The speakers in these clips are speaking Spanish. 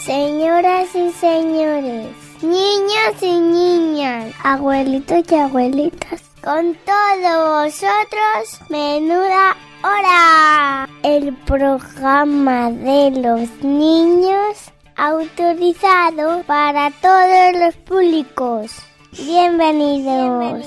señoras y señores, niños y niñas, abuelitos y abuelitas, con todos vosotros, Menuda Hora, el programa de los niños autorizado para todos los públicos. Bienvenidos.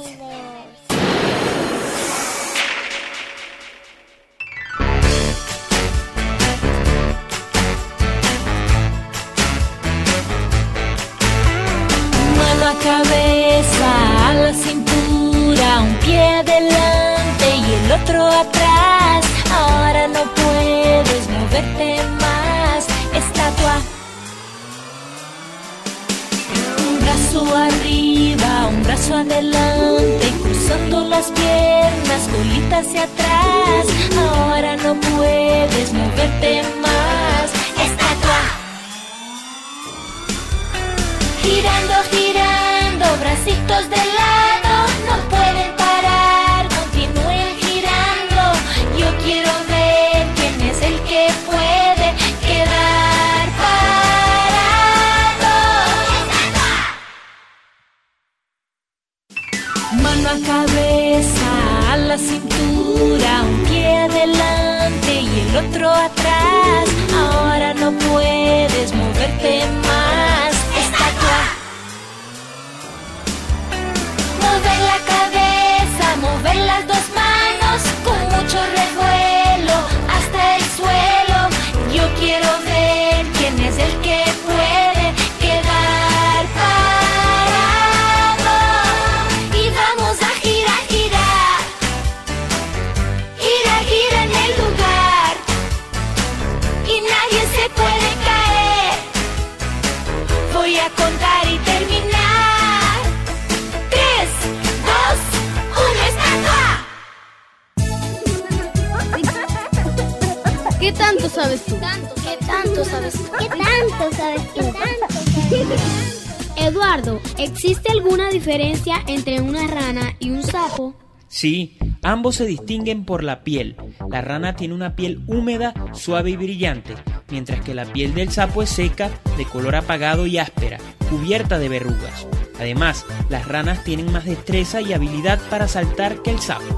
Cabeza a la cintura, un pie delante y el otro atrás. Ahora no puedes moverte más. Estatua. Un brazo arriba, un brazo adelante, cruzando las piernas, colita hacia atrás. Ahora no puedes moverte más. Estatua. Girando, girando, bracitos de lado, no pueden parar, continúen girando. Yo quiero ver quién es el que puede quedar parado. Mano a cabeza, a la cintura, un pie delante y el otro atrás. Ahora no puedes moverte más. Mover la cabeza, mover las dos manos, con mucho revuelo hasta el suelo. Yo quiero ver quién es el que puede quedar parado. Y vamos a girar, girar, girar, girar en el lugar. Y nadie se puede caer. Voy a contar y terminar. ¿Qué tanto sabes tú? ¿Qué tanto sabes tú? ¿Qué tanto sabes tú? Eduardo, ¿existe alguna diferencia entre una rana y un sapo? Sí, ambos se distinguen por la piel. La rana tiene una piel húmeda, suave y brillante, mientras que la piel del sapo es seca, de color apagado y áspera, cubierta de verrugas. Además, las ranas tienen más destreza y habilidad para saltar que el sapo.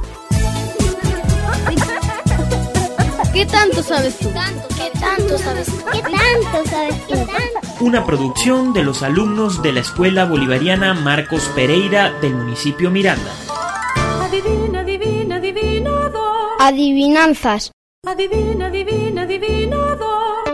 ¿Qué tanto sabes tú? ¿Qué tanto sabes tú? ¿Qué tanto sabes tú? Una producción de los alumnos de la Escuela Bolivariana Marcos Pereira del municipio Miranda. Adivina, adivina, adivinador. Adivinanzas. Adivina, adivina, adivinador.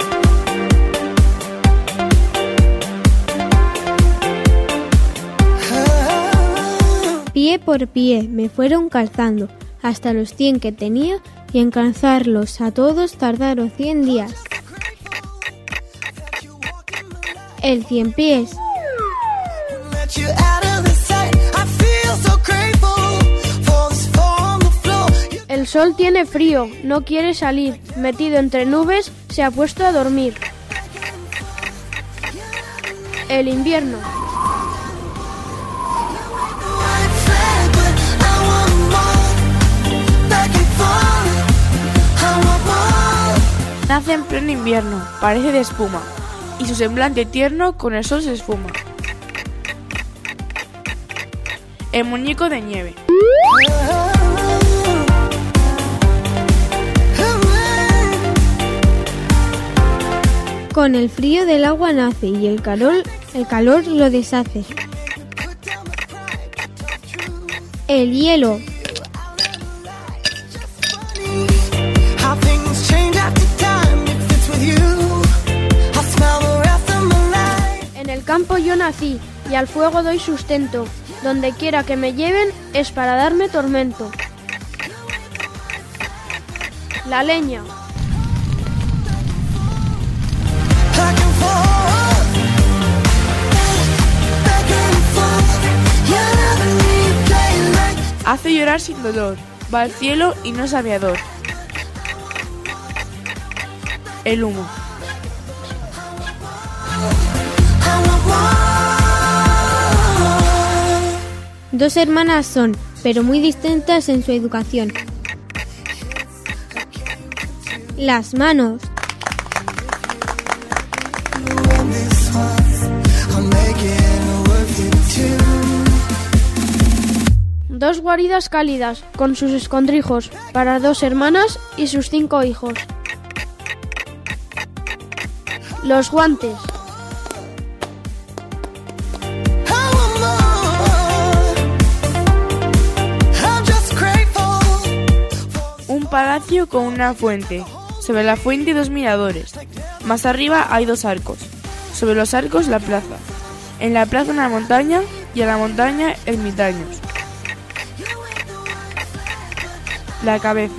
Pie por pie me fueron calzando hasta los 100 que tenía, y en calzarlos a todos tardaron 100 días. El 100 pies. El sol tiene frío, no quiere salir, metido entre nubes se ha puesto a dormir. El invierno. Nace en pleno invierno, parece de espuma, y su semblante tierno con el sol se esfuma. El muñeco de nieve. Con el frío del agua nace y el calor lo deshace. El hielo. En el campo yo nací y al fuego doy sustento. Donde quiera que me lleven es para darme tormento. La leña. Hace llorar sin dolor, va al cielo y no es aviador. El humo. Dos hermanas son, pero muy distintas en su educación. Las manos. 2 guaridas cálidas con sus escondrijos para 2 hermanas y sus 5 hijos. Los guantes. Un palacio con una fuente. Sobre la fuente 2 miradores. Más arriba hay 2 arcos. Sobre los arcos la plaza. En la plaza una montaña y en la montaña ermitaños. La cabeza.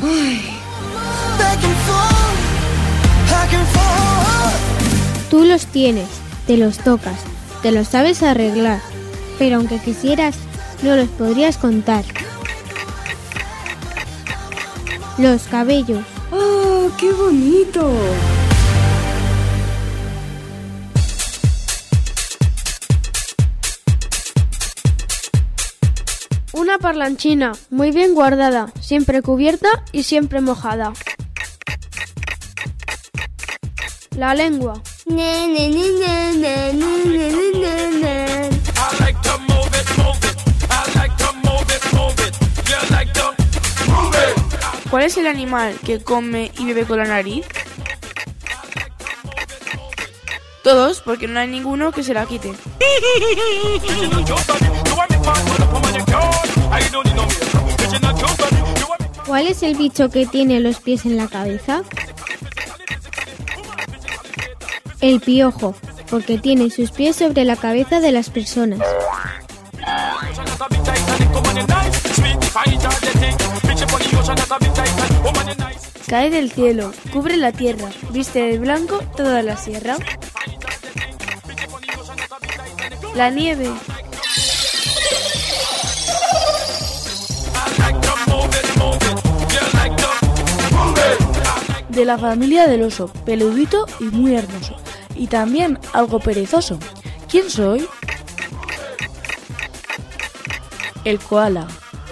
Tú los tienes, te los tocas, te los sabes arreglar, pero aunque quisieras, no los podrías contar. Los cabellos. ¡Oh, qué bonito! Una parlanchina, muy bien guardada, siempre cubierta y siempre mojada. La lengua. ¿Cuál es el animal que come y bebe con la nariz? Todos, porque no hay ninguno que se la quite. ¿Cuál es el bicho que tiene los pies en la cabeza? El piojo, porque tiene sus pies sobre la cabeza de las personas. Cae del cielo, cubre la tierra, viste de blanco toda la sierra. La nieve. De la familia del oso, peludito y muy hermoso. Y también algo perezoso. ¿Quién soy? El koala.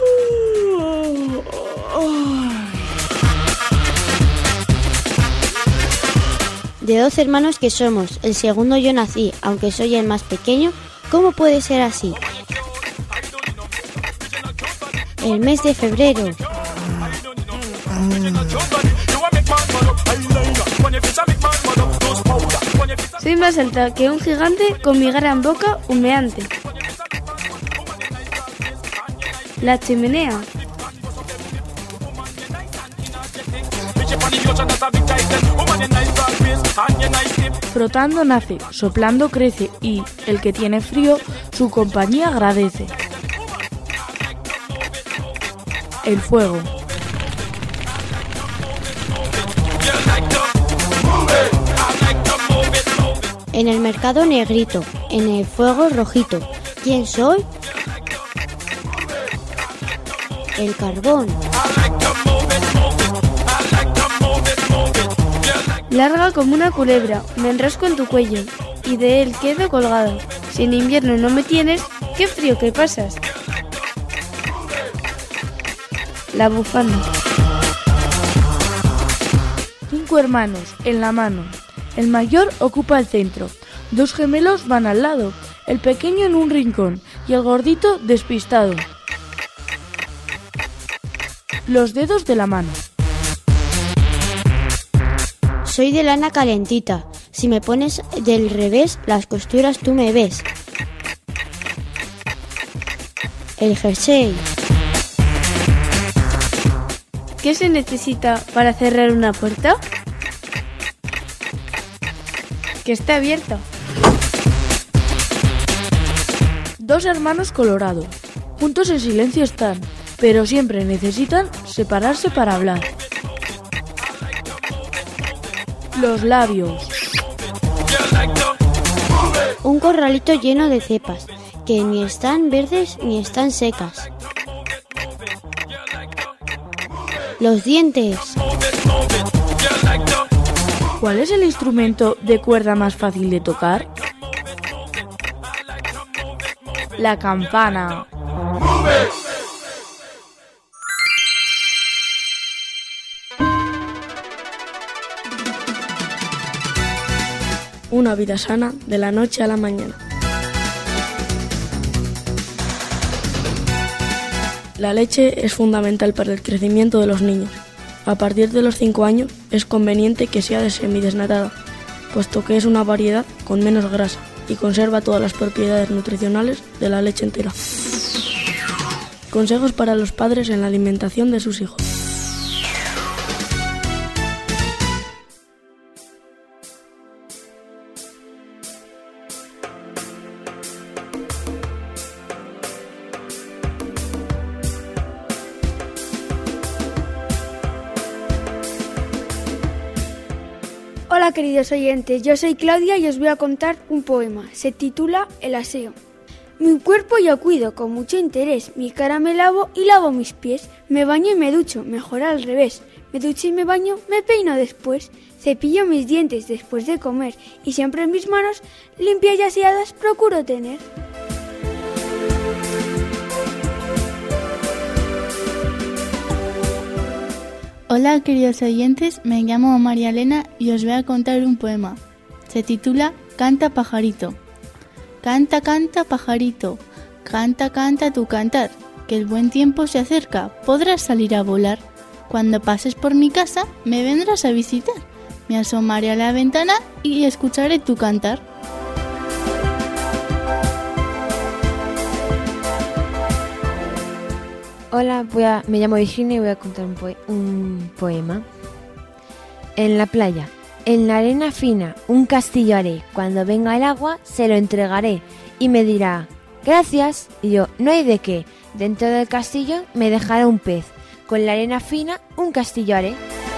De 12 hermanos que somos, el segundo yo nací, aunque soy el más pequeño, ¿cómo puede ser así? El mes de febrero. Soy más alta que un gigante con mi gran boca humeante. La chimenea. Frotando nace, soplando crece y el que tiene frío su compañía agradece. El fuego. En el mercado negrito, en el fuego rojito. ¿Quién soy? El carbón. Larga como una culebra, me enrosco en tu cuello y de él quedo colgada. Si en invierno no me tienes, qué frío que pasas. La bufanda. 5 hermanos en la mano. El mayor ocupa el centro. 2 gemelos van al lado. El pequeño en un rincón y el gordito despistado. Los dedos de la mano. Soy de lana calentita. Si me pones del revés, las costuras tú me ves. El jersey. ¿Qué se necesita para cerrar una puerta? Que esté abierta. 2 hermanos colorados. Juntos en silencio están, pero siempre necesitan separarse para hablar. Los labios. Un corralito lleno de cepas, que ni están verdes ni están secas. Los dientes. ¿Cuál es el instrumento de cuerda más fácil de tocar? La campana. Una vida sana de la noche a la mañana. La leche es fundamental para el crecimiento de los niños. A partir de los 5 años es conveniente que sea semidesnatada, puesto que es una variedad con menos grasa y conserva todas las propiedades nutricionales de la leche entera. Consejos para los padres en la alimentación de sus hijos. Hola queridos oyentes, yo soy Claudia y os voy a contar un poema. Se titula El aseo. Mi cuerpo yo cuido con mucho interés, mi cara me lavo y lavo mis pies, me baño y me ducho, mejor al revés, me ducho y me baño, me peino después, cepillo mis dientes después de comer y siempre mis manos limpias y aseadas procuro tener. Hola queridos oyentes, me llamo María Elena y os voy a contar un poema. Se titula Canta pajarito. Canta, canta pajarito, canta, canta tu cantar, que el buen tiempo se acerca, podrás salir a volar. Cuando pases por mi casa me vendrás a visitar, me asomaré a la ventana y escucharé tu cantar. Hola, me llamo Virginia y voy a contar un poema. En la playa, en la arena fina, un castillo haré. Cuando venga el agua, se lo entregaré y me dirá, gracias. Y yo, no hay de qué. Dentro del castillo me dejará un pez. Con la arena fina, un castillo haré.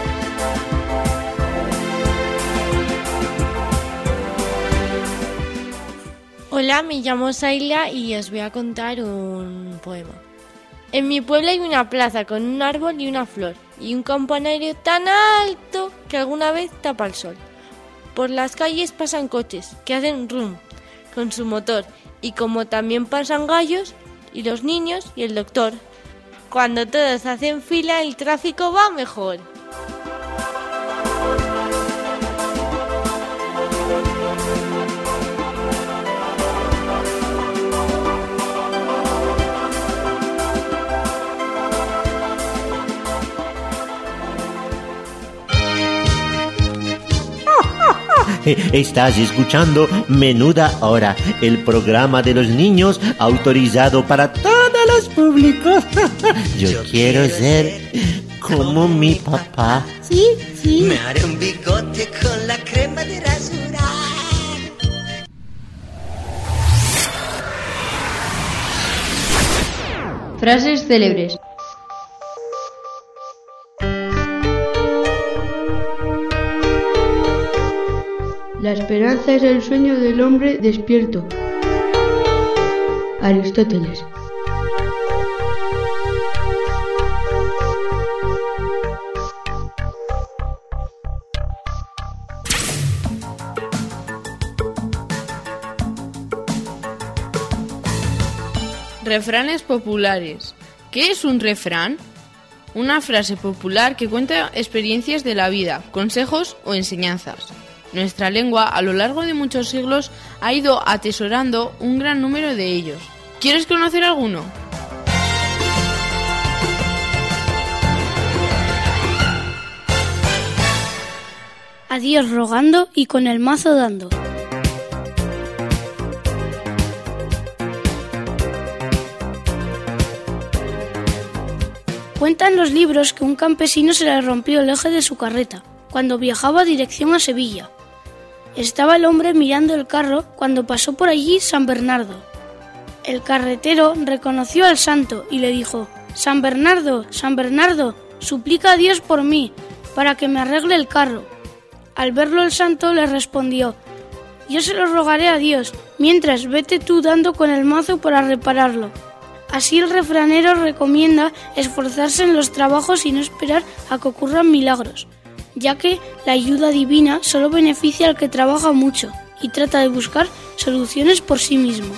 Hola, me llamo Saila y os voy a contar un poema. En mi pueblo hay una plaza con un árbol y una flor y un campanario tan alto que alguna vez tapa el sol. Por las calles pasan coches que hacen rum con su motor y como también pasan gallos y los niños y el doctor. Cuando todos hacen fila el tráfico va mejor. Estás escuchando Menuda Hora, el programa de los niños autorizado para todos los públicos. Yo quiero ser como mi papá. Sí, sí. Me haré un bigote con la crema de rasurar. Frases célebres. La esperanza es el sueño del hombre despierto. Aristóteles. Refranes populares. ¿Qué es un refrán? Una frase popular que cuenta experiencias de la vida, consejos o enseñanzas. Nuestra lengua, a lo largo de muchos siglos, ha ido atesorando un gran número de ellos. ¿Quieres conocer alguno? A Dios rogando y con el mazo dando. Cuentan los libros que un campesino se le rompió el eje de su carreta cuando viajaba dirección a Sevilla. Estaba el hombre mirando el carro cuando pasó por allí San Bernardo. El carretero reconoció al santo y le dijo: San Bernardo, suplica a Dios por mí, para que me arregle el carro. Al verlo el santo le respondió: yo se lo rogaré a Dios, mientras vete tú dando con el mazo para repararlo. Así el refranero recomienda esforzarse en los trabajos y no esperar a que ocurran milagros, ya que la ayuda divina solo beneficia al que trabaja mucho y trata de buscar soluciones por sí mismo.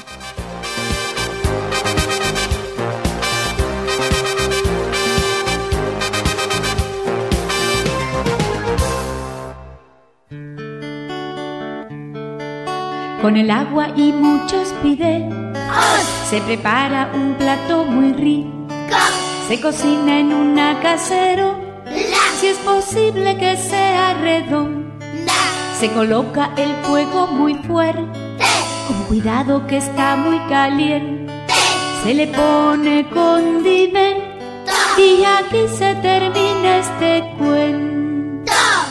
Con el agua y muchos fideos se prepara un plato muy rico. Se cocina en una casero, si es posible que sea redondo. Se coloca el fuego muy fuerte, con cuidado que está muy caliente. Se le pone condimento y aquí se termina este cuento.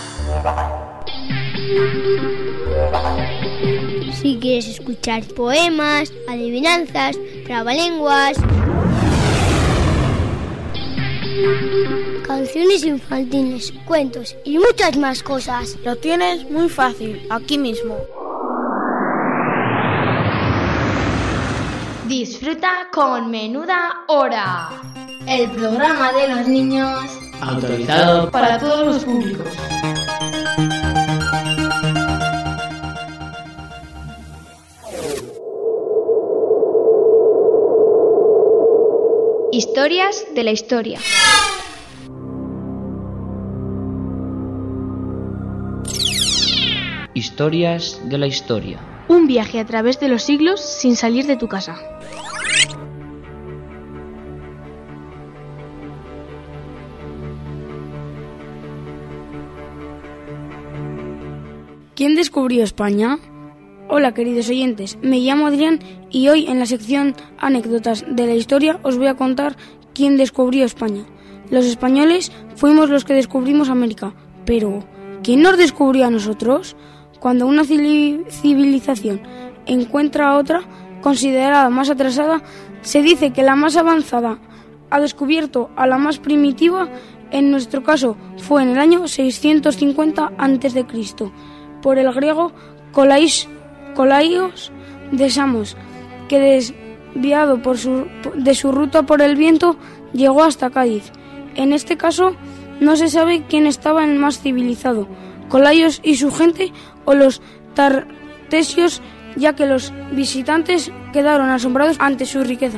Si quieres escuchar poemas, adivinanzas, trabalenguas, canciones infantiles, cuentos y muchas más cosas, lo tienes muy fácil, aquí mismo. Disfruta con Menuda Hora, el programa de los niños autorizado para todos los públicos. Historias de la historia. Historias de la historia. Un viaje a través de los siglos sin salir de tu casa. ¿Quién descubrió España? Hola queridos oyentes, me llamo Adrián y hoy en la sección Anécdotas de la Historia os voy a contar quién descubrió España. Los españoles fuimos los que descubrimos América, pero ¿quién nos descubrió a nosotros? Cuando una civilización encuentra a otra, considerada más atrasada, se dice que la más avanzada ha descubierto a la más primitiva. En nuestro caso fue en el año 650 a.C., por el griego Colaios de Samos, que desviado de su ruta por el viento llegó hasta Cádiz. En este caso no se sabe quién estaba el más civilizado, Colaios y su gente o los tartesios, ya que los visitantes quedaron asombrados ante su riqueza.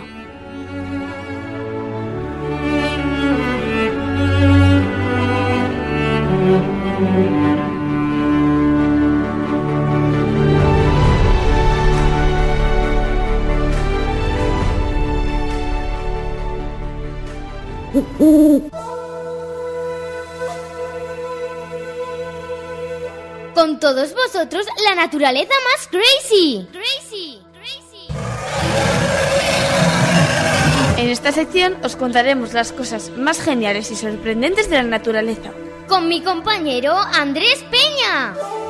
Con todos vosotros, la naturaleza más crazy. En esta sección os contaremos las cosas más geniales y sorprendentes de la naturaleza. Con mi compañero Andrés Peña.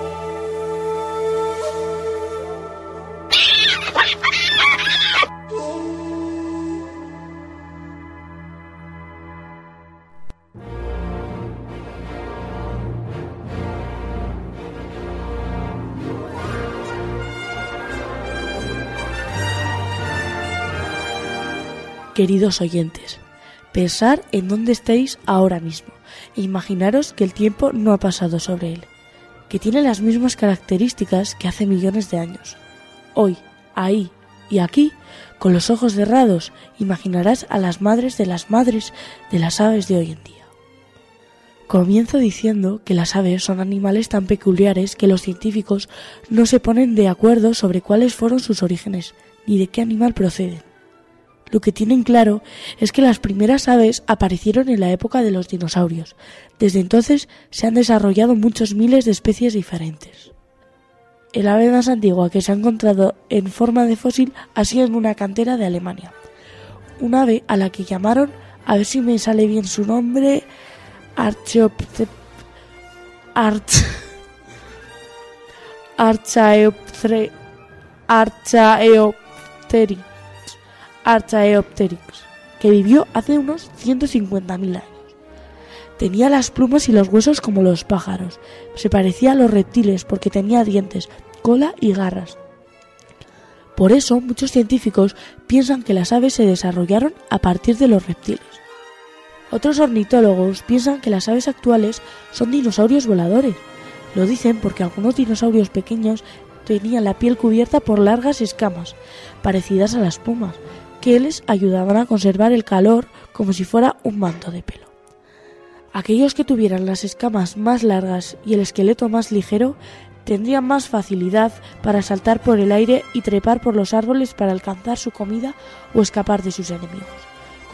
Queridos oyentes, pensad en dónde estáis ahora mismo e imaginaros que el tiempo no ha pasado sobre él, que tiene las mismas características que hace millones de años. Hoy, ahí y aquí, con los ojos cerrados, imaginarás a las madres de las aves de hoy en día. Comienzo diciendo que las aves son animales tan peculiares que los científicos no se ponen de acuerdo sobre cuáles fueron sus orígenes ni de qué animal proceden. Lo que tienen claro es que las primeras aves aparecieron en la época de los dinosaurios. Desde entonces se han desarrollado muchos miles de especies diferentes. El ave más antigua que se ha encontrado en forma de fósil ha sido en una cantera de Alemania. Un ave a la que llamaron, a ver si me sale bien su nombre, Archaeopteryx, que vivió hace unos 150.000 años. Tenía las plumas y los huesos como los pájaros. Se parecía a los reptiles porque tenía dientes, cola y garras. Por eso muchos científicos piensan que las aves se desarrollaron a partir de los reptiles. Otros ornitólogos piensan que las aves actuales son dinosaurios voladores. Lo dicen porque algunos dinosaurios pequeños tenían la piel cubierta por largas escamas, parecidas a las plumas, que les ayudaban a conservar el calor como si fuera un manto de pelo. Aquellos que tuvieran las escamas más largas y el esqueleto más ligero tendrían más facilidad para saltar por el aire y trepar por los árboles para alcanzar su comida o escapar de sus enemigos.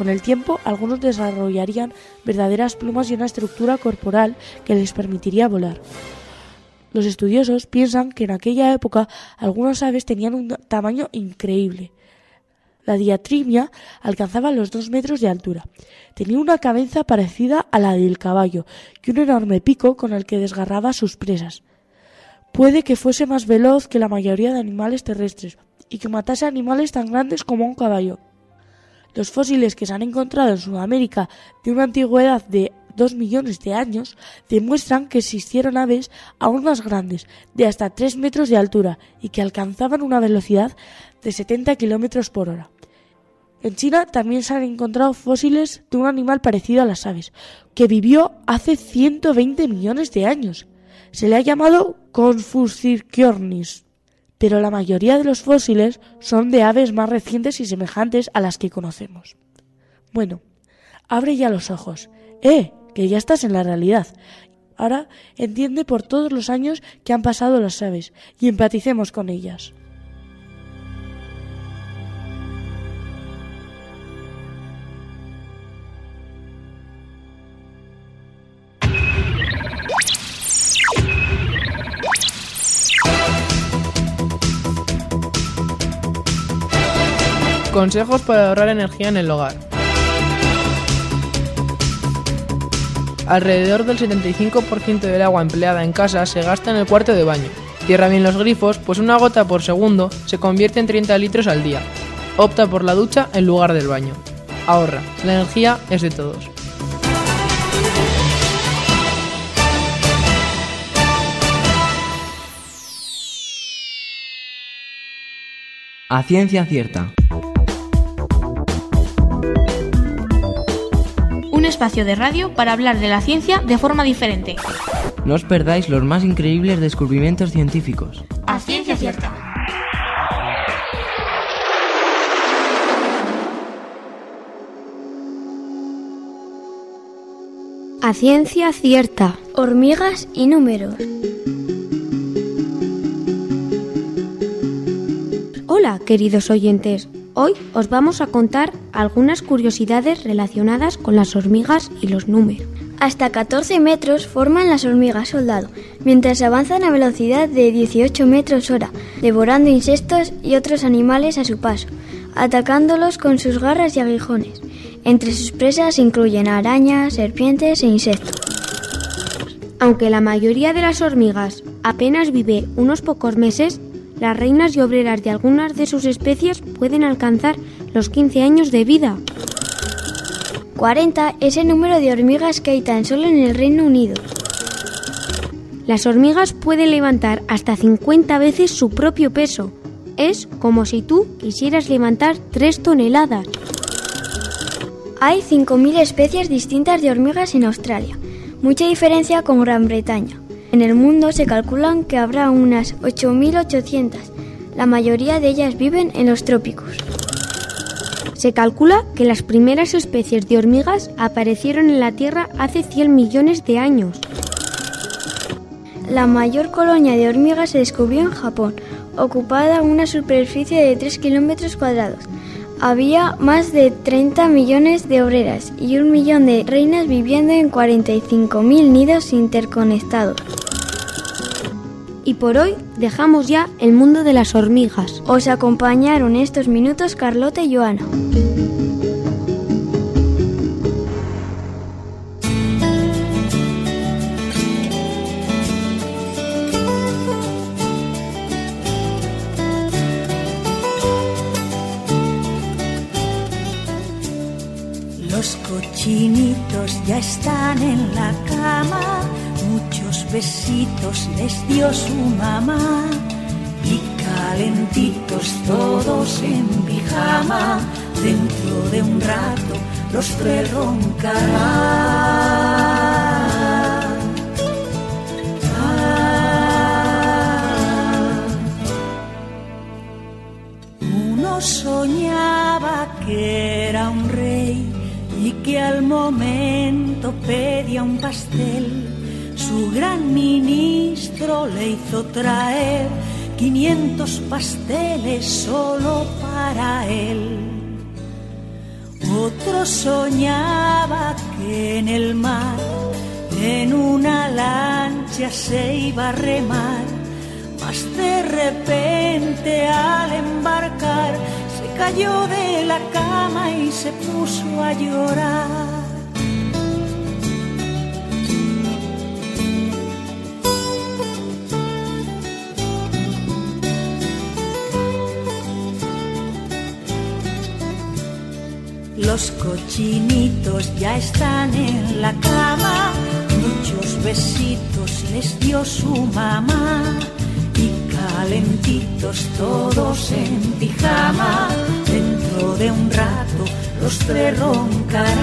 Con el tiempo, algunos desarrollarían verdaderas plumas y una estructura corporal que les permitiría volar. Los estudiosos piensan que en aquella época algunas aves tenían un tamaño increíble. La diatrimia alcanzaba los 2 metros de altura. Tenía una cabeza parecida a la del caballo y un enorme pico con el que desgarraba sus presas. Puede que fuese más veloz que la mayoría de animales terrestres y que matase animales tan grandes como un caballo. Los fósiles que se han encontrado en Sudamérica de una antigüedad de 2 millones de años demuestran que existieron aves aún más grandes, de hasta 3 metros de altura y que alcanzaban una velocidad de 70 kilómetros por hora. En China también se han encontrado fósiles de un animal parecido a las aves, que vivió hace 120 millones de años. Se le ha llamado Confuciornis, pero la mayoría de los fósiles son de aves más recientes y semejantes a las que conocemos. Bueno, abre ya los ojos. Que ya estás en la realidad. Ahora entiende por todos los años que han pasado las aves y empaticemos con ellas. Consejos para ahorrar energía en el hogar. Alrededor del 75% del agua empleada en casa se gasta en el cuarto de baño. Cierra bien los grifos, pues una gota por segundo se convierte en 30 litros al día. Opta por la ducha en lugar del baño. Ahorra, la energía es de todos. A ciencia cierta. Un espacio de radio para hablar de la ciencia de forma diferente. No os perdáis los más increíbles descubrimientos científicos. A ciencia cierta. A ciencia cierta. Hormigas y números. Hola, queridos oyentes. Hoy os vamos a contar algunas curiosidades relacionadas con las hormigas y los números. Hasta 14 metros forman las hormigas soldado, mientras avanzan a velocidad de 18 metros hora, devorando insectos y otros animales a su paso, atacándolos con sus garras y aguijones. Entre sus presas incluyen arañas, serpientes e insectos. Aunque la mayoría de las hormigas apenas vive unos pocos meses, las reinas y obreras de algunas de sus especies pueden alcanzar los 15 años de vida. 40 es el número de hormigas que hay tan solo en el Reino Unido. Las hormigas pueden levantar hasta 50 veces su propio peso. Es como si tú quisieras levantar 3 toneladas. Hay 5.000 especies distintas de hormigas en Australia, mucha diferencia con Gran Bretaña. En el mundo se calculan que habrá unas 8.800. La mayoría de ellas viven en los trópicos. Se calcula que las primeras especies de hormigas aparecieron en la Tierra hace 100 millones de años. La mayor colonia de hormigas se descubrió en Japón, ocupada una superficie de 3 kilómetros cuadrados. Había más de 30 millones de obreras y 1 millón de reinas viviendo en 45.000 nidos interconectados. Y por hoy dejamos ya el mundo de las hormigas. Os acompañaron estos minutos Carlota y Joana. Los cochinitos ya están en la cama, muchos besitos les dio su mamá y calentitos todos en pijama, dentro de un rato los 3 roncarán. Uno soñaba que era un rey y que al momento pedía un pastel. Su gran ministro le hizo traer 500 pasteles solo para él. Otro soñaba que en el mar, en una lancha se iba a remar, mas de repente al embarcar se cayó de la cama y se puso a llorar. Los cochinitos ya están en la cama, muchos besitos les dio su mamá y calentitos todos en pijama. Dentro de un rato los tres roncarán.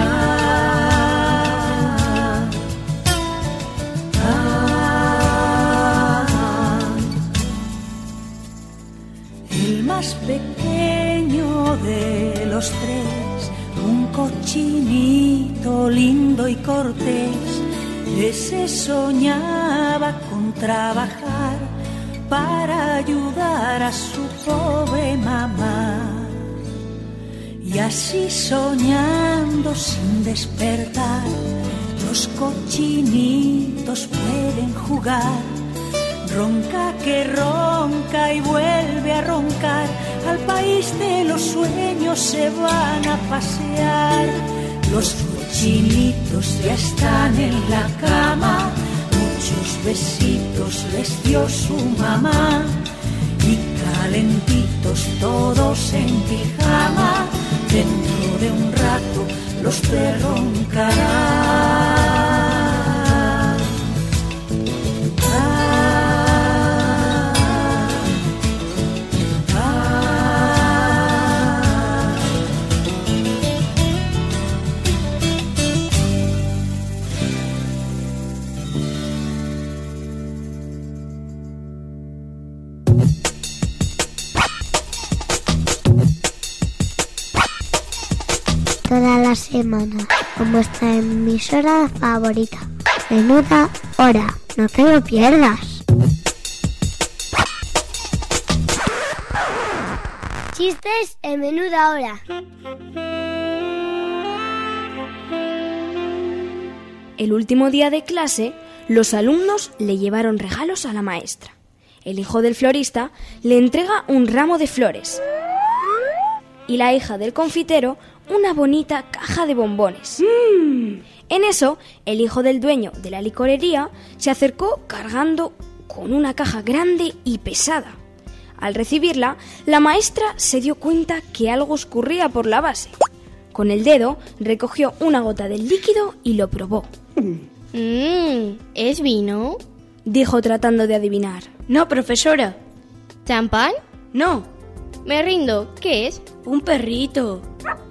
El más pequeño de los tres, un cochinito lindo y cortés, ese soñaba con trabajar para ayudar a su pobre mamá. Y así soñando sin despertar, los cochinitos pueden jugar. Ronca que ronca y vuelve a roncar, al país de los sueños se van a pasear. Los cochinitos ya están en la cama, muchos besitos les dio su mamá y calentitos todos en pijama. Dentro de un rato los tres roncarán. Toda la semana con vuestra emisora favorita. Menuda hora, no te lo pierdas. Chistes en Menuda Hora. El último día de clase, los alumnos le llevaron regalos a la maestra. El hijo del florista le entrega un ramo de flores y la hija del confitero una bonita caja de bombones. En eso, el hijo del dueño de la licorería se acercó cargando con una caja grande y pesada. Al recibirla, la maestra se dio cuenta que algo escurría por la base. Con el dedo recogió una gota del líquido y lo probó. ¿Es vino?, dijo tratando de adivinar. No, profesora. ¿Champán? No. Me rindo. ¿Qué es? Un perrito.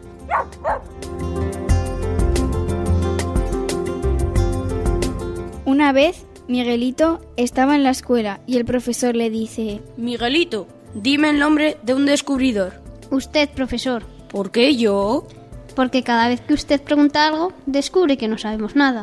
Una vez, Miguelito estaba en la escuela y el profesor le dice: Miguelito, dime el nombre de un descubridor. Usted, profesor. ¿Por qué yo? Porque cada vez que usted pregunta algo, descubre que no sabemos nada.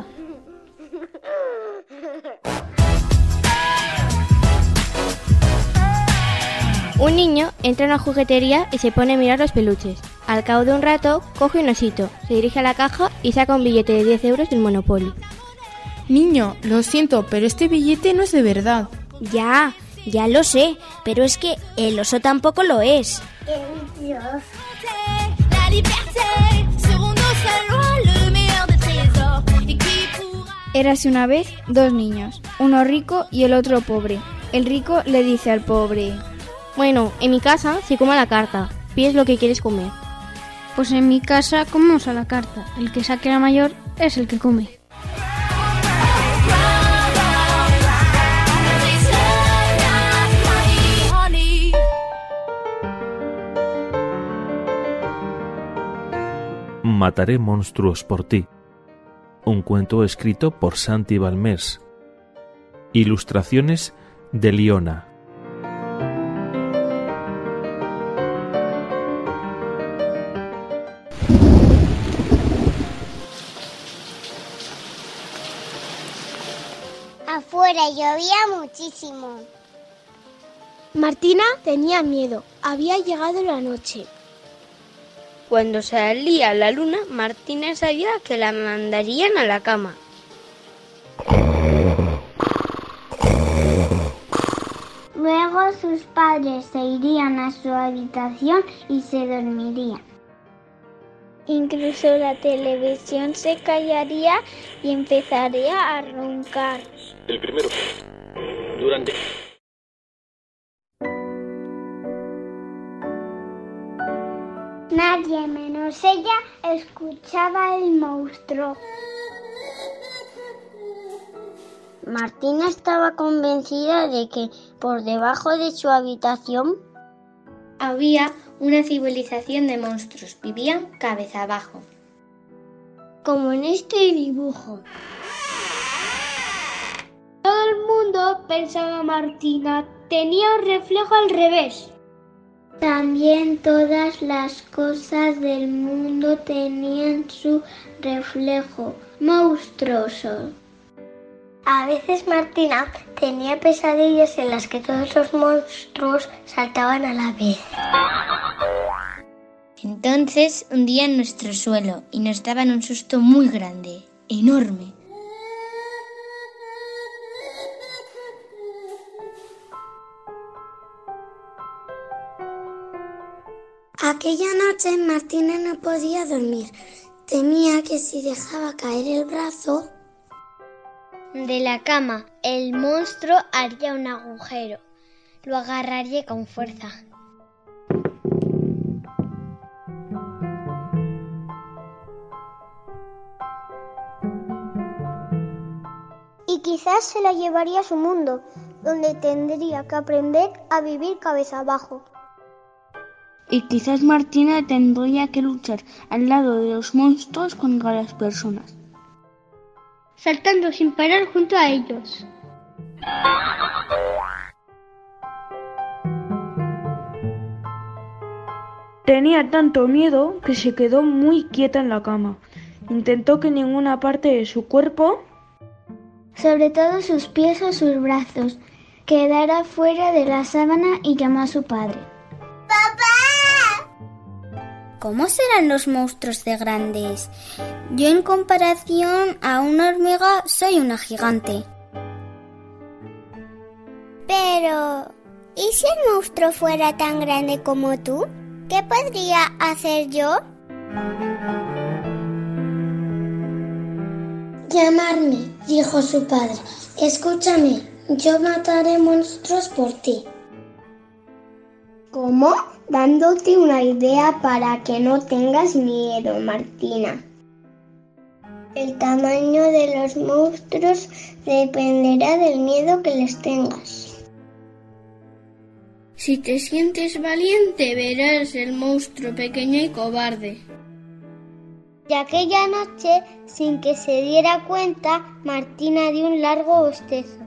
Un niño entra en una juguetería y se pone a mirar los peluches. Al cabo de un rato, coge un osito, se dirige a la caja y saca un billete de 10 euros del Monopoly. Niño, lo siento, pero este billete no es de verdad. Ya lo sé, pero es que el oso tampoco lo es. Érase una vez dos niños, uno rico y el otro pobre. El rico le dice al pobre: Bueno, en mi casa se come a la carta. Pides lo que quieres comer. Pues en mi casa comemos a la carta. El que saque la mayor es el que come. Mataré monstruos por ti. Un cuento escrito por Santi Balmés. Ilustraciones de Liona. Afuera llovía muchísimo. Martina tenía miedo. Había llegado la noche. Cuando salía la luna, Martina sabía que la mandarían a la cama. Luego sus padres se irían a su habitación y se dormirían. Incluso la televisión se callaría y empezaría a roncar. El primero. Durante... Nadie menos ella escuchaba el monstruo. Martina estaba convencida de que por debajo de su habitación había una civilización de monstruos. Vivían cabeza abajo. Como en este dibujo. Todo el mundo, pensaba Martina, tenía un reflejo al revés. También todas las cosas del mundo tenían su reflejo monstruoso. A veces Martina tenía pesadillas en las que todos los monstruos saltaban a la vez. Entonces, un día en nuestro suelo y nos daban un susto muy grande, enorme. Aquella noche Martina no podía dormir. Temía que si dejaba caer el brazo de la cama, el monstruo haría un agujero. Lo agarraría con fuerza. Y quizás se la llevaría a su mundo, donde tendría que aprender a vivir cabeza abajo. Y quizás Martina tendría que luchar al lado de los monstruos contra las personas, saltando sin parar junto a ellos. Tenía tanto miedo que se quedó muy quieta en la cama. Intentó que ninguna parte de su cuerpo, sobre todo sus pies o sus brazos, quedara fuera de la sábana y llamó a su padre. ¿Cómo serán los monstruos de grandes? Yo en comparación a una hormiga soy una gigante. Pero, ¿y si el monstruo fuera tan grande como tú? ¿Qué podría hacer yo? Llamarme, dijo su padre. Escúchame, yo mataré monstruos por ti. ¿Cómo? Dándote una idea para que no tengas miedo, Martina. El tamaño de los monstruos dependerá del miedo que les tengas. Si te sientes valiente, verás el monstruo pequeño y cobarde. Y aquella noche, sin que se diera cuenta, Martina dio un largo bostezo.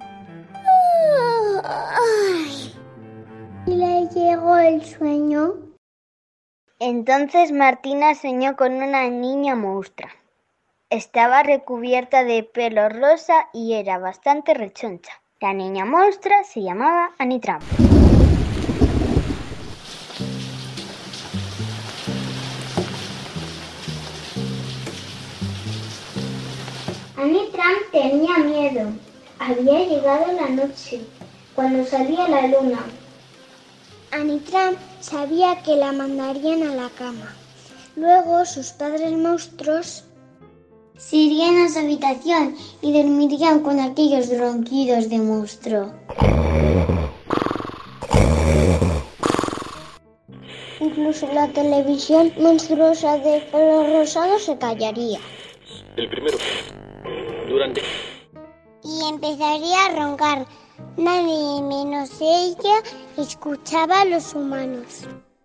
¿Y le llegó el sueño? Entonces Martina soñó con una niña monstrua. Estaba recubierta de pelo rosa y era bastante rechoncha. La niña monstrua se llamaba Anitram. Anitram tenía miedo. Había llegado la noche, cuando salía la luna. Anitram sabía que la mandarían a la cama. Luego sus padres monstruos se irían a su habitación y dormirían con aquellos ronquidos de monstruo. Incluso la televisión monstruosa de pelo rosado se callaría. El primero. Durante... Y empezaría a roncar. Nadie menos ella escuchaba a los humanos.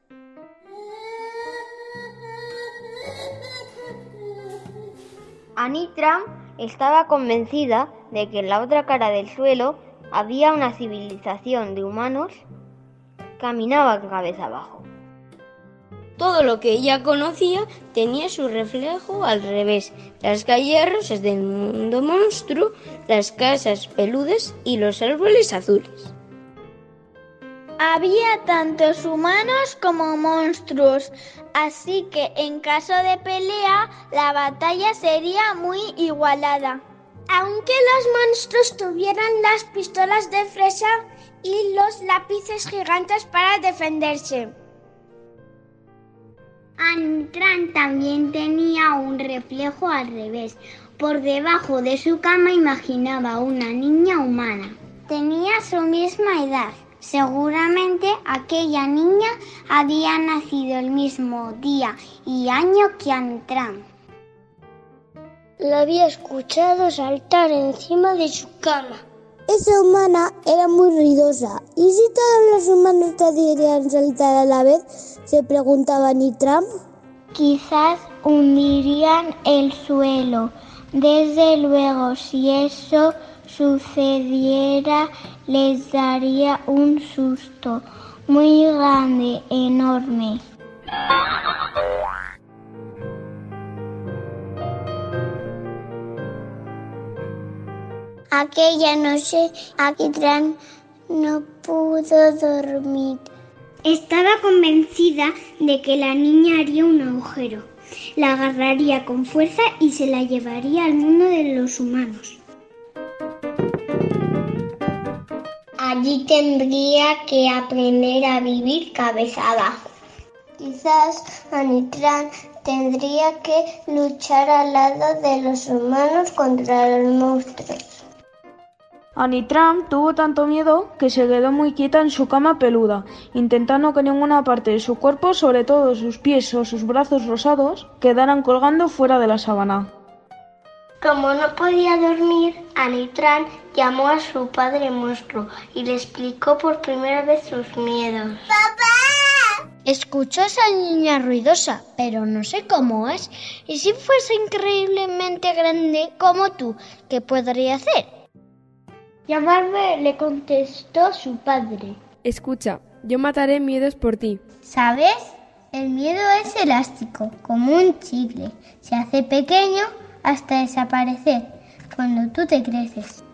Anitram estaba convencida de que en la otra cara del suelo había una civilización de humanos que caminaba cabeza abajo. Todo lo que ella conocía tenía su reflejo al revés. Las calles rosas del mundo monstruo, las casas peludas y los árboles azules. Había tantos humanos como monstruos, así que en caso de pelea, la batalla sería muy igualada. Aunque los monstruos tuvieran las pistolas de fresa y los lápices gigantes para defenderse. Anitram también tenía un reflejo al revés. Por debajo de su cama imaginaba una niña humana. Tenía su misma edad. Seguramente aquella niña había nacido el mismo día y año que Anitram. La había escuchado saltar encima de su cama. Esa humana era muy ruidosa. ¿Y si todos los humanos podrían saltar a la vez?, se preguntaba Anitram. Quizás hundirían el suelo. Desde luego, si eso sucediera, les daría un susto muy grande, enorme. Aquella noche, Anitram no pudo dormir. Estaba convencida de que la niña haría un agujero, la agarraría con fuerza y se la llevaría al mundo de los humanos. Allí tendría que aprender a vivir cabeza abajo. Quizás Anitram tendría que luchar al lado de los humanos contra los monstruos. Anitram tuvo tanto miedo que se quedó muy quieta en su cama peluda, intentando que ninguna parte de su cuerpo, sobre todo sus pies o sus brazos rosados, quedaran colgando fuera de la sábana. Como no podía dormir, Anitram llamó a su padre monstruo y le explicó por primera vez sus miedos. ¡Papá! Escucho a esa niña ruidosa, pero no sé cómo es. ¿Y si fuese increíblemente grande como tú, qué podría hacer? Llamarme, le contestó su padre. Escucha, yo mataré miedos por ti. ¿Sabes? El miedo es elástico, como un chicle. Se hace pequeño hasta desaparecer cuando tú te creces.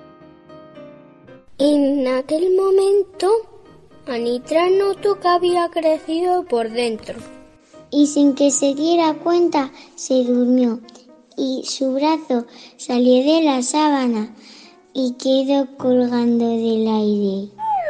En aquel momento, Anitram notó que había crecido por dentro. Y sin que se diera cuenta, se durmió y su brazo salió de la sábana y quedó colgando del aire.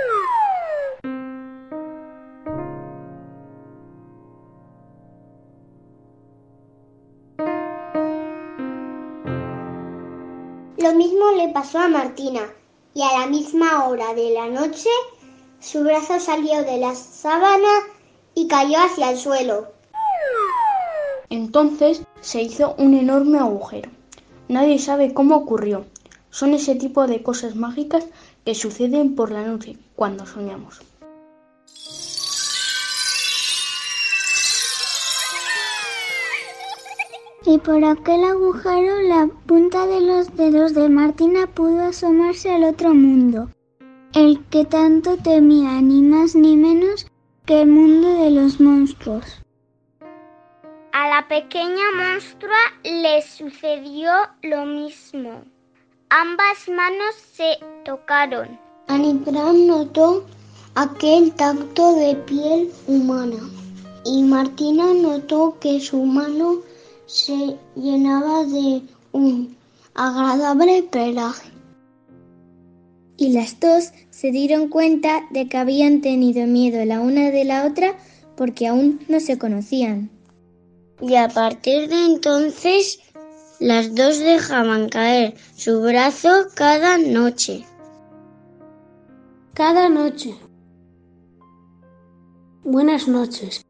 Lo mismo le pasó a Martina, y a la misma hora de la noche, su brazo salió de la sábana y cayó hacia el suelo. Entonces se hizo un enorme agujero. Nadie sabe cómo ocurrió. Son ese tipo de cosas mágicas que suceden por la noche cuando soñamos. Y por aquel agujero la punta de los dedos de Martina pudo asomarse al otro mundo, el que tanto temía, ni más ni menos que el mundo de los monstruos. A la pequeña monstrua le sucedió lo mismo. Ambas manos se tocaron. Anitram notó aquel tacto de piel humana y Martina notó que su mano se llenaba de un agradable pelaje. Y las dos se dieron cuenta de que habían tenido miedo la una de la otra porque aún no se conocían. Y a partir de entonces, las dos dejaban caer su brazo cada noche. Cada noche. Buenas noches.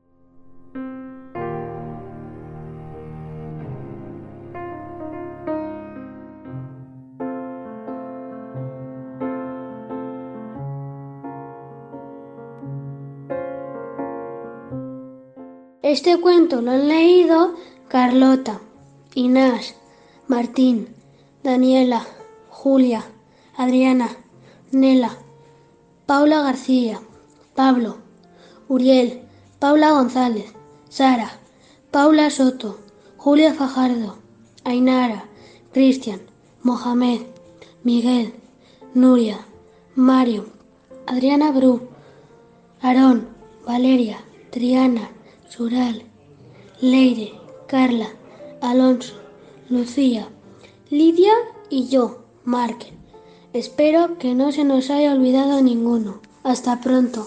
Este cuento lo han leído Carlota, Inés, Martín, Daniela, Julia, Adriana, Nela, Paula García, Pablo, Uriel, Paula González, Sara, Paula Soto, Julia Fajardo, Ainara, Cristian, Mohamed, Miguel, Nuria, Mario, Adriana Bru, Aarón, Valeria, Triana, Sural, Leire, Carla, Alonso, Lucía, Lidia y yo, Marc. Espero que no se nos haya olvidado ninguno. Hasta pronto.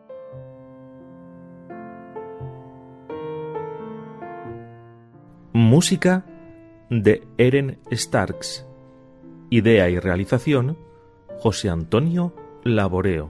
Música de Eren Starks. Idea y realización José Antonio Laboreo.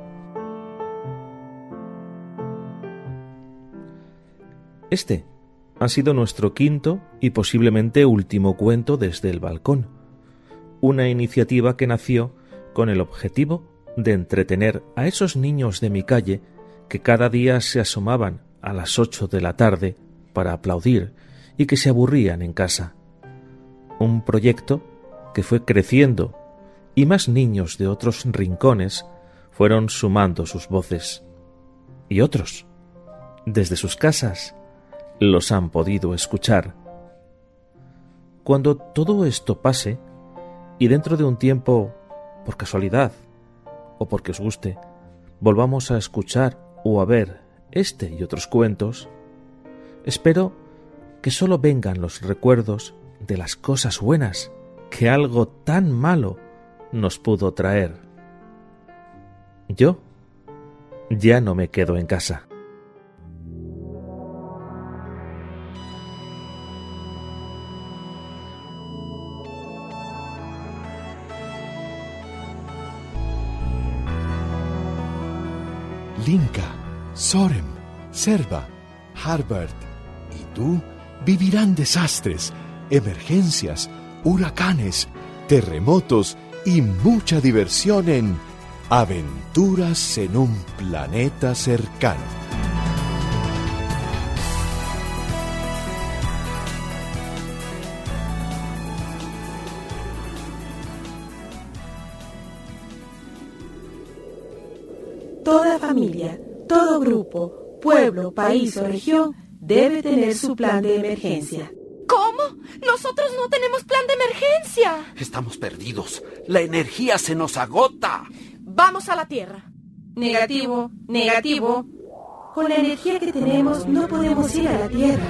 Este ha sido nuestro quinto y posiblemente último cuento desde el balcón, una iniciativa que nació con el objetivo de entretener a esos niños de mi calle que cada día se asomaban a las 8 de la tarde para aplaudir y que se aburrían en casa. Un proyecto que fue creciendo y más niños de otros rincones fueron sumando sus voces. Y otros, desde sus casas, los han podido escuchar. Cuando todo esto pase, y dentro de un tiempo, por casualidad, o porque os guste, volvamos a escuchar o a ver este y otros cuentos, espero que solo vengan los recuerdos de las cosas buenas que algo tan malo nos pudo traer. Yo ya no me quedo en casa. Linka, Sorem, Serva, Harbert y tú vivirán desastres, emergencias, huracanes, terremotos y mucha diversión en Aventuras en un planeta cercano. Toda familia, todo grupo, pueblo, país o región debe tener su plan de emergencia. ¿Cómo? ¡Nosotros no tenemos plan de emergencia! Estamos perdidos. La energía se nos agota. Vamos a la Tierra. Negativo, negativo. Con la energía que tenemos no podemos ir a la Tierra.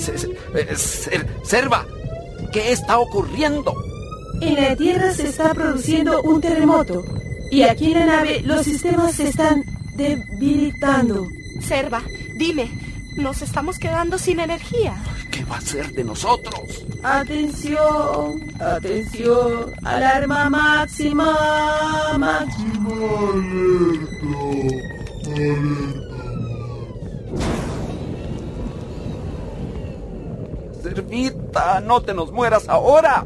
Serva, ¿qué está ocurriendo? En la Tierra se está produciendo un terremoto. Y aquí en la nave los sistemas se están debilitando. Serva, dime, nos estamos quedando sin energía. ¿Qué va a ser de nosotros? Atención, atención, alarma máxima, máxima. Servita, no te nos mueras ahora.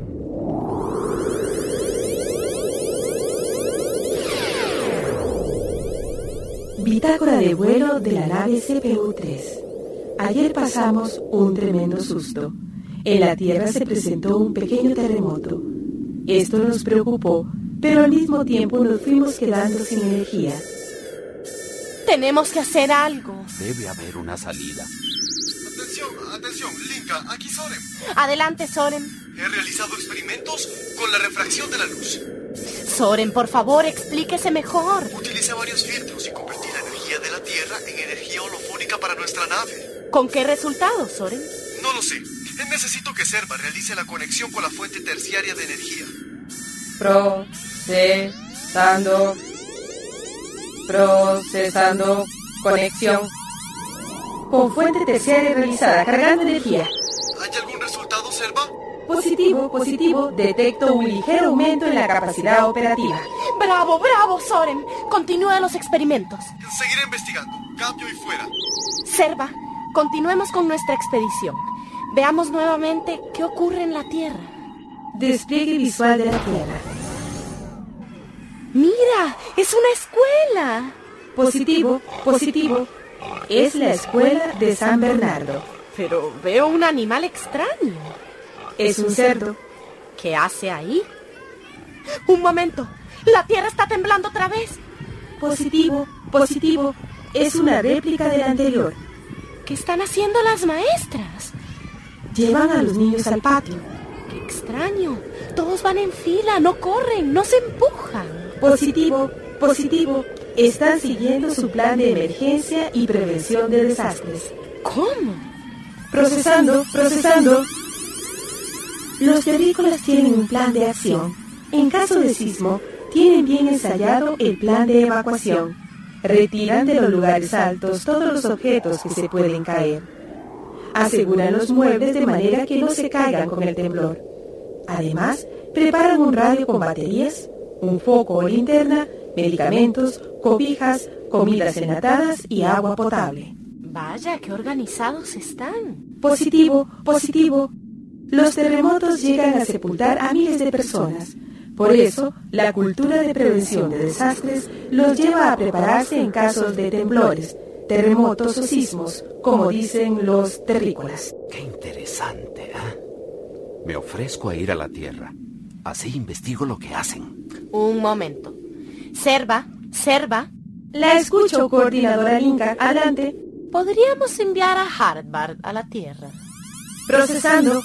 Bitácora de vuelo de la nave CPU-3. Ayer pasamos un tremendo susto. En la Tierra se presentó un pequeño terremoto. Esto nos preocupó, pero al mismo tiempo nos fuimos quedando sin energía. Tenemos que hacer algo. Debe haber una salida. Atención, Linka, aquí Sorem. Adelante, Sorem. He realizado experimentos con la refracción de la luz. Sorem, por favor, explíquese mejor. Utilicé varios filtros y convertí la energía de la Tierra en energía holofónica para nuestra nave. ¿Con qué resultados, Sorem? No lo sé. Necesito que Serva realice la conexión con la fuente terciaria de energía. Procesando. Conexión. Con fuente terciaria realizada, cargando energía. ¿Hay algún resultado, Serva? Positivo. Detecto un ligero aumento en la capacidad operativa. Bravo, Sorem. Continúa los experimentos. Seguiré investigando. Cambio y fuera. Serva, continuemos con nuestra expedición. Veamos nuevamente qué ocurre en la Tierra. Despliegue visual de la Tierra. ¡Mira! ¡Es una escuela! Positivo. Es la escuela de San Bernardo. Pero veo un animal extraño. Es un cerdo. ¿Qué hace ahí? ¡Un momento! ¡La Tierra está temblando otra vez! Positivo. Es una réplica de la anterior. ¿Qué están haciendo las maestras? Llevan a los niños al patio. ¡Qué extraño! Todos van en fila, no corren, no se empujan. Positivo. están siguiendo su plan de emergencia y prevención de desastres. ¿Cómo? Procesando. Los terrícolas tienen un plan de acción. En caso de sismo, tienen bien ensayado el plan de evacuación. Retiran de los lugares altos todos los objetos que se pueden caer. Aseguran los muebles de manera que no se caigan con el temblor. Además, preparan un radio con baterías, un foco o linterna, medicamentos, cobijas, comidas enlatadas y agua potable. Vaya, qué organizados están. Positivo. Los terremotos llegan a sepultar a miles de personas. Por eso, la cultura de prevención de desastres los lleva a prepararse en casos de temblores, terremotos o sismos, como dicen los terrícolas. Qué interesante, ¿eh? Me ofrezco a ir a la Tierra. Así investigo lo que hacen. Un momento. Serva. La escucho, coordinadora Linka. Adelante. Podríamos enviar a Harvard a la Tierra. Procesando.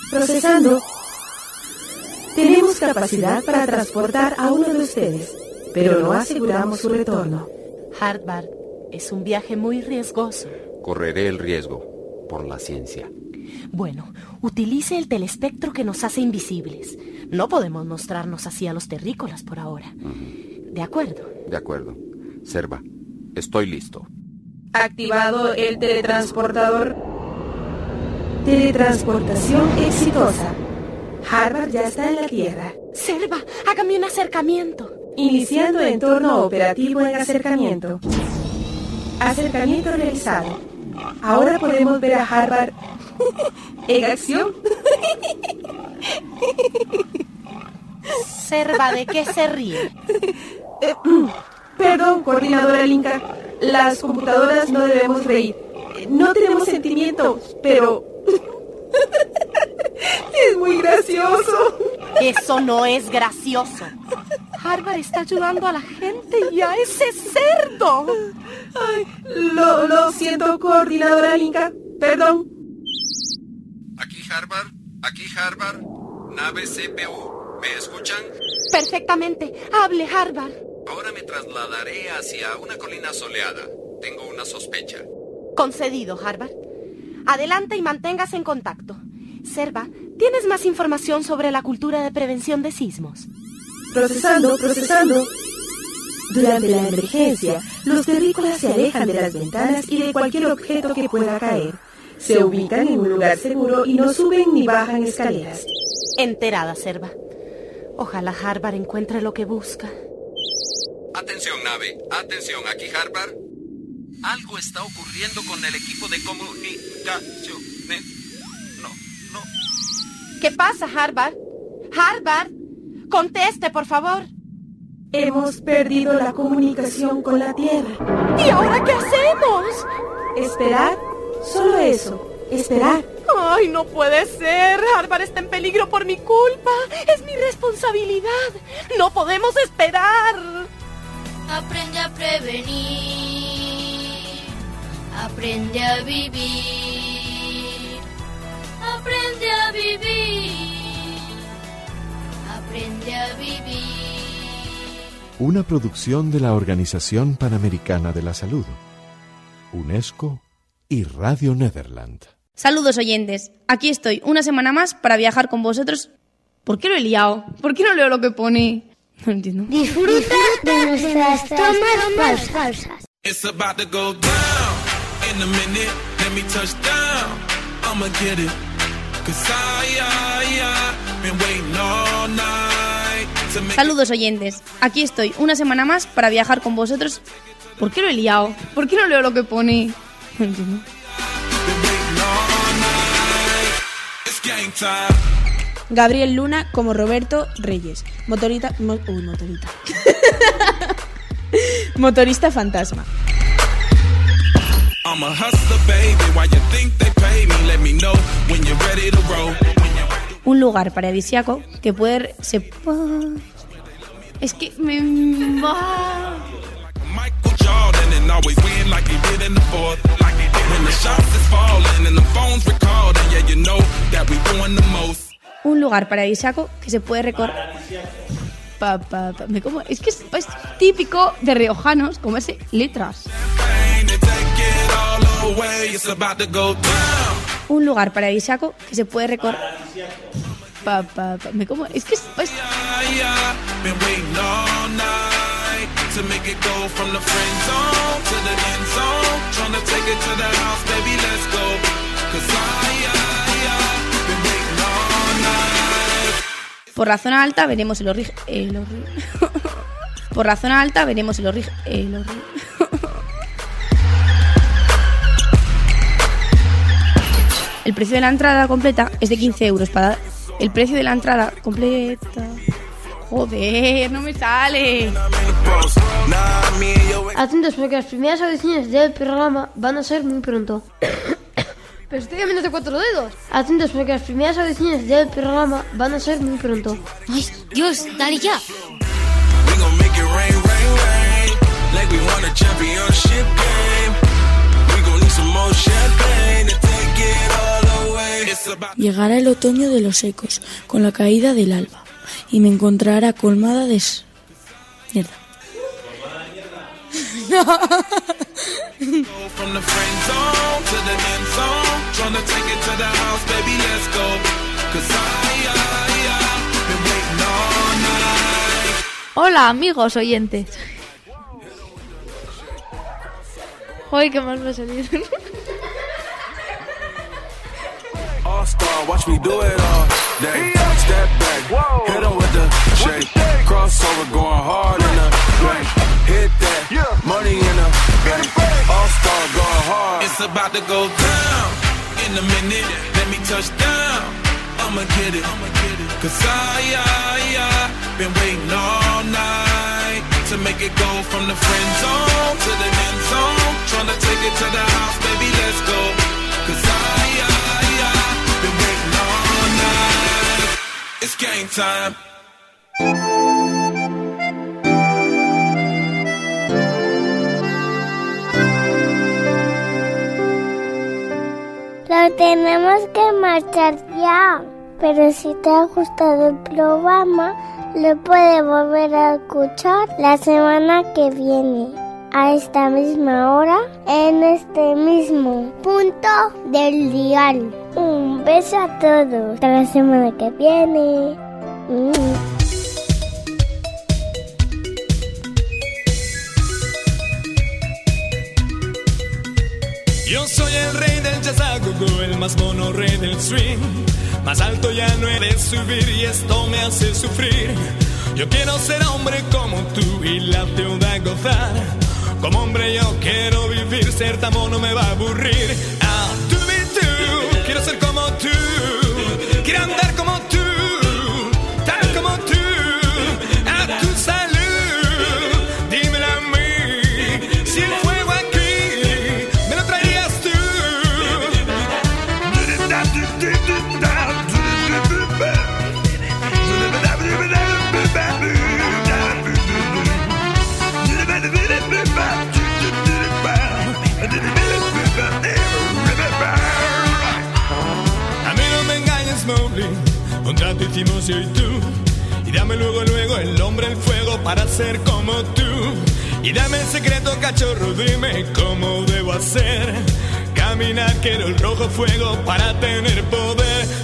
Tenemos capacidad para transportar a uno de ustedes, pero no aseguramos su retorno. Harvard es un viaje muy riesgoso. Correré el riesgo por la ciencia. Bueno, utilice el telespectro que nos hace invisibles. No podemos mostrarnos así a los terrícolas por ahora. ¿De acuerdo? De acuerdo. Serva, estoy listo. Activado el teletransportador. Teletransportación exitosa. Harvard ya está en la Tierra. Serva, hágame un acercamiento. Iniciando entorno operativo en acercamiento. Acercamiento realizado. Ahora podemos ver a Harvard en acción. Serva, ¿de qué se ríe? Perdón, coordinadora Linka. Las computadoras no debemos reír. No tenemos sentimientos, pero... es muy gracioso. Eso no es gracioso. Harvard está ayudando a la gente y a ese cerdo. Ay, lo siento, coordinadora Linka. Perdón. Aquí Harvard. Nave CPU. ¿Me escuchan? Perfectamente. Hable, Harvard. Ahora me trasladaré hacia una colina soleada. Tengo una sospecha. Concedido, Harvard. Adelante y manténgase en contacto. Serva, ¿tienes más información sobre la cultura de prevención de sismos? Procesando. Durante la emergencia, los terrícolas se alejan de las ventanas y de cualquier objeto que pueda caer. Se ubican en un lugar seguro y no suben ni bajan escaleras. Enterada, Serva. Ojalá Harvard encuentre lo que busca. Atención, nave. Atención, aquí Harvard. Algo está ocurriendo con el equipo de comunicaciones. No. ¿Qué pasa, Harvard? ¡Harvard! ¡Conteste, por favor! Hemos perdido la comunicación con la Tierra. ¿Y ahora qué hacemos? Esperar. Solo eso. Esperar. ¡Ay, no puede ser! Harvard está en peligro por mi culpa. Es mi responsabilidad. ¡No podemos esperar! Aprende a prevenir. Aprende a vivir. Aprende a vivir. Aprende a vivir. Una producción de la Organización Panamericana de la Salud, UNESCO y Radio Nederland. Saludos, oyentes. Aquí estoy una semana más para viajar con vosotros. ¿Por qué lo he liado? ¿Por qué no leo lo que pone? No entiendo. Disfruta de nuestras tomas falsas. It's about to go down in a minute. Let me touch down. I'ma get it. 'Cause I been waiting all night to make. Saludos, oyentes. Aquí estoy una semana más para viajar con vosotros. ¿Por qué lo he liado? ¿Por qué no leo lo que pone? No entiendo. Gabriel Luna como Roberto Reyes, motorista motorista fantasma. Un lugar paradisíaco que puede es que me va. Un lugar paradisíaco que se puede recorrer. Es que es típico de riojanos comerse letras. Un lugar paradisíaco que se puede recorrer. Es que es Por la zona alta veremos Por la zona alta veremos el origen. El precio de la entrada completa es de 15 euros para... El precio de la entrada completa... Joder, no me sale. Atentos porque las primeras audiciones del programa van a ser muy pronto. Pero estoy a menos de 4 dedos. Atentos porque las primeras audiciones del programa van a ser muy pronto. ¡Ay, Dios! ¡Dale ya! Llegará el otoño de los ecos, con la caída del alba, y me encontrará colmada de... mierda. Hola, amigos oyentes. Joder, qué mal me ha salido. All-star, watch me do it all day. Step back, hit 'em with the shake. Crossover going hard in the bank. Hit that, money in the bank. All-star going hard. It's about to go down in a minute. Let me touch down. I'ma get it. Cause I been waiting all night to make it go from the friend zone to the end zone. Tryna take it to the house, baby, let's go. Cause I been waiting all night. It's game time. Lo tenemos que marchar ya. Pero si te ha gustado el programa, lo puedes volver a escuchar la semana que viene, a esta misma hora, en este mismo punto del dial. Un beso a todos. Hasta la semana que viene. Yo soy el rey del jazz a go-go, el más mono rey del swing. Más alto ya no he de subir y esto me hace sufrir. Yo quiero ser hombre como tú y la deuda gozar. Como hombre yo quiero vivir, ser tan mono me va a aburrir. Ah, tú be tú, quiero ser como tú. Quiero andar como tú, tal como tú. A tu salud, dímelo a mí. Si el fuego aquí me lo traerías tú. A mí no me engañes, Mowgli, un trato hicimos yo y tú. Y dame luego el hombre el fuego para ser como tú. Y dame el secreto, cachorro, dime cómo debo hacer. Caminar quiero el rojo fuego para tener poder.